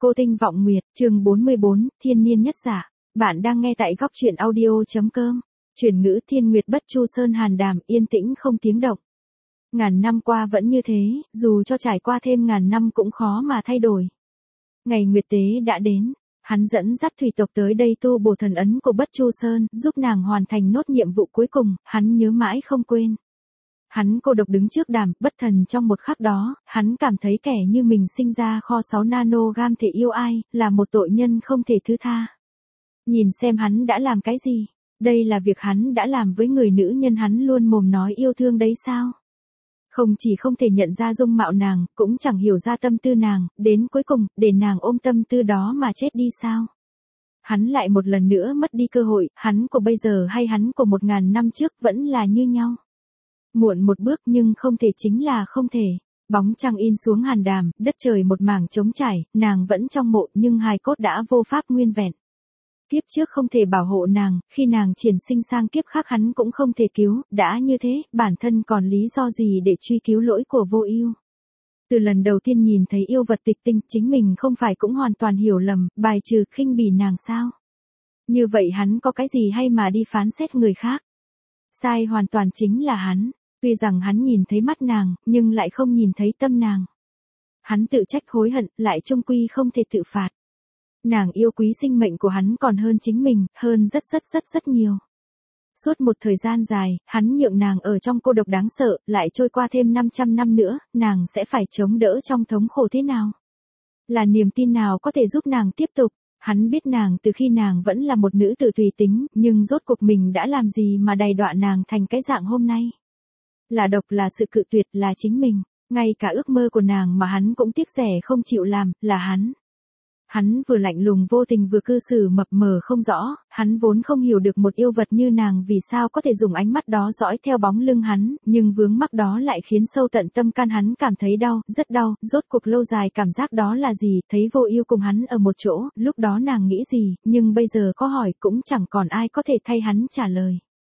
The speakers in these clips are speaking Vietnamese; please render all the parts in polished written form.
Cô Tinh Vọng Nguyệt, chương 44, Thiên Niên Nhất Giả. Bạn đang nghe tại góc truyện audio.com. Chuyển ngữ Thiên Nguyệt Bất Chu Sơn Hàn Đàm, yên tĩnh không tiếng động. Ngàn năm qua vẫn như thế, dù cho trải qua thêm ngàn năm cũng khó mà thay đổi. Ngày Nguyệt Tế đã đến, hắn dẫn dắt thủy tộc tới đây tu bổ thần ấn của Bất Chu Sơn, giúp nàng hoàn thành nốt nhiệm vụ cuối cùng, hắn nhớ mãi không quên. Hắn cô độc đứng trước đàm, bất thần trong một khắc đó, hắn cảm thấy kẻ như mình sinh ra kho 6 nanogam thể yêu ai, là một tội nhân không thể thứ tha. Nhìn xem hắn đã làm cái gì, đây là việc hắn đã làm với người nữ nhân hắn luôn mồm nói yêu thương đấy sao? Không chỉ không thể nhận ra dung mạo nàng, cũng chẳng hiểu ra tâm tư nàng, đến cuối cùng, để nàng ôm tâm tư đó mà chết đi sao? Hắn lại một lần nữa mất đi cơ hội, hắn của bây giờ hay hắn của 1000 năm trước vẫn là như nhau. Muộn một bước nhưng không thể chính là không thể. Bóng trăng in xuống Hàn Đàm, đất trời một mảng trống trải, nàng vẫn trong mộ nhưng hài cốt đã vô pháp nguyên vẹn. Kiếp trước không thể bảo hộ nàng, khi nàng chuyển sinh sang kiếp khác hắn cũng không thể cứu, đã như thế, bản thân còn lý do gì để truy cứu lỗi của Vô Ưu. Từ lần đầu tiên nhìn thấy yêu vật tịch tinh, chính mình không phải cũng hoàn toàn hiểu lầm, bài trừ khinh bỉ nàng sao? Như vậy hắn có cái gì hay mà đi phán xét người khác? Sai hoàn toàn chính là hắn. Tuy rằng hắn nhìn thấy mắt nàng, nhưng lại không nhìn thấy tâm nàng. Hắn tự trách hối hận, lại chung quy không thể tự phạt. Nàng yêu quý sinh mệnh của hắn còn hơn chính mình, hơn rất nhiều. Suốt một thời gian dài, hắn nhượng nàng ở trong cô độc đáng sợ, lại trôi qua thêm 500 năm nữa, nàng sẽ phải chống đỡ trong thống khổ thế nào? Là niềm tin nào có thể giúp nàng tiếp tục? Hắn biết nàng từ khi nàng vẫn là một nữ tử tùy tính, nhưng rốt cuộc mình đã làm gì mà đày đọa nàng thành cái dạng hôm nay? Là độc, là sự cự tuyệt, là chính mình, ngay cả ước mơ của nàng mà hắn cũng tiếc rẻ không chịu làm, là hắn. Hắn vừa lạnh lùng vô tình vừa cư xử mập mờ không rõ, hắn vốn không hiểu được một yêu vật như nàng vì sao có thể dùng ánh mắt đó dõi theo bóng lưng hắn, nhưng vướng mắc đó lại khiến sâu tận tâm can hắn cảm thấy đau, rất đau, rốt cuộc lâu dài cảm giác đó là gì, thấy Vô Ưu cùng hắn ở một chỗ, lúc đó nàng nghĩ gì, nhưng bây giờ có hỏi cũng chẳng còn ai có thể thay hắn trả lời.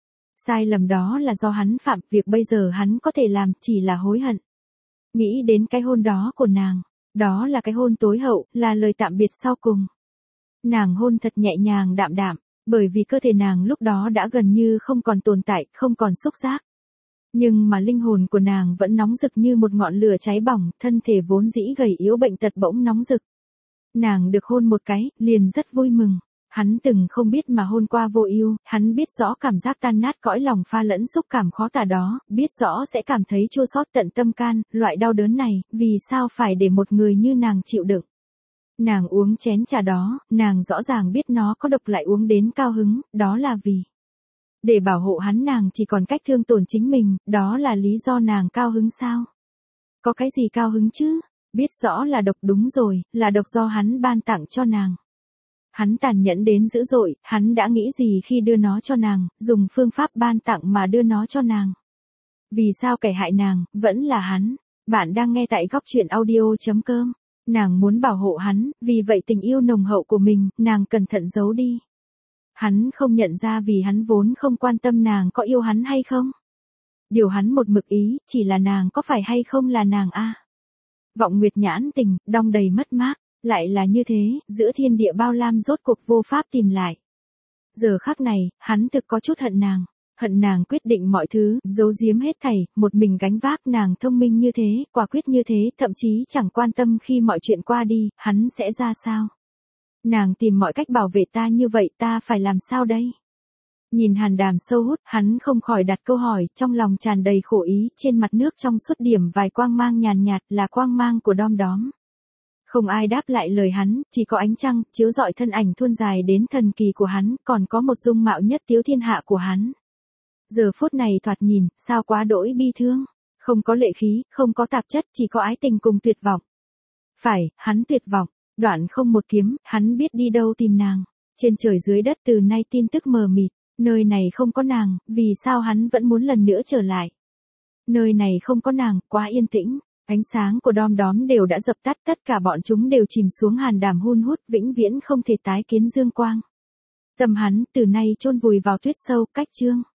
Sai lầm đó là do hắn phạm, việc bây giờ hắn có thể làm chỉ là hối hận. Nghĩ đến cái hôn đó của nàng, đó là cái hôn tối hậu, là lời tạm biệt sau cùng. Nàng hôn thật nhẹ nhàng đạm đạm, bởi vì cơ thể nàng lúc đó đã gần như không còn tồn tại, không còn xúc giác. Nhưng mà linh hồn của nàng vẫn nóng rực như một ngọn lửa cháy bỏng, thân thể vốn dĩ gầy yếu bệnh tật bỗng nóng rực. Nàng được hôn một cái, liền rất vui mừng. Hắn từng không biết mà hôn qua Vô Ưu, hắn biết rõ cảm giác tan nát cõi lòng pha lẫn xúc cảm khó tả đó, biết rõ sẽ cảm thấy chua xót tận tâm can, loại đau đớn này, vì sao phải để một người như nàng chịu đựng. Nàng uống chén trà đó, nàng rõ ràng biết nó có độc lại uống đến cao hứng, đó là vì để bảo hộ hắn nàng chỉ còn cách thương tổn chính mình, đó là lý do nàng cao hứng sao? Có cái gì cao hứng chứ? Biết rõ là độc, đúng rồi, là độc do hắn ban tặng cho nàng. Hắn tàn nhẫn đến dữ dội, hắn đã nghĩ gì khi đưa nó cho nàng, dùng phương pháp ban tặng mà đưa nó cho nàng. Vì sao kẻ hại nàng, vẫn là hắn. Bạn đang nghe tại góc truyện audio.com. Nàng muốn bảo hộ hắn, vì vậy tình yêu nồng hậu của mình, nàng cẩn thận giấu đi. Hắn không nhận ra vì hắn vốn không quan tâm nàng có yêu hắn hay không. Điều hắn một mực ý, chỉ là nàng có phải hay không là nàng a. Vọng Nguyệt nhãn tình, đong đầy mất mát. Lại là như thế, giữa thiên địa bao lam rốt cuộc vô pháp tìm lại. Giờ khắc này, hắn thực có chút hận nàng quyết định mọi thứ, giấu giếm hết thảy, một mình gánh vác, nàng thông minh như thế, quả quyết như thế, thậm chí chẳng quan tâm khi mọi chuyện qua đi, hắn sẽ ra sao. Nàng tìm mọi cách bảo vệ ta như vậy, ta phải làm sao đây? Nhìn Hàn Đàm sâu hút, hắn không khỏi đặt câu hỏi, trong lòng tràn đầy khổ ý, trên mặt nước trong suốt điểm vài quang mang nhàn nhạt là quang mang của đom đóm. Không ai đáp lại lời hắn, chỉ có ánh trăng, chiếu rọi thân ảnh thuôn dài đến thần kỳ của hắn, còn có một dung mạo nhất tiếu thiên hạ của hắn. Giờ phút này thoạt nhìn, sao quá đỗi bi thương, không có lệ khí, không có tạp chất, chỉ có ái tình cùng tuyệt vọng. Phải, hắn tuyệt vọng, đoạn không một kiếm, hắn biết đi đâu tìm nàng. Trên trời dưới đất từ nay tin tức mờ mịt, nơi này không có nàng, vì sao hắn vẫn muốn lần nữa trở lại. Nơi này không có nàng, quá yên tĩnh. Ánh sáng của đom đóm đều đã dập tắt, tất cả bọn chúng đều chìm xuống Hàn Đàm hun hút, vĩnh viễn không thể tái kiến dương quang. Tâm hắn từ nay chôn vùi vào tuyết sâu, cách chương.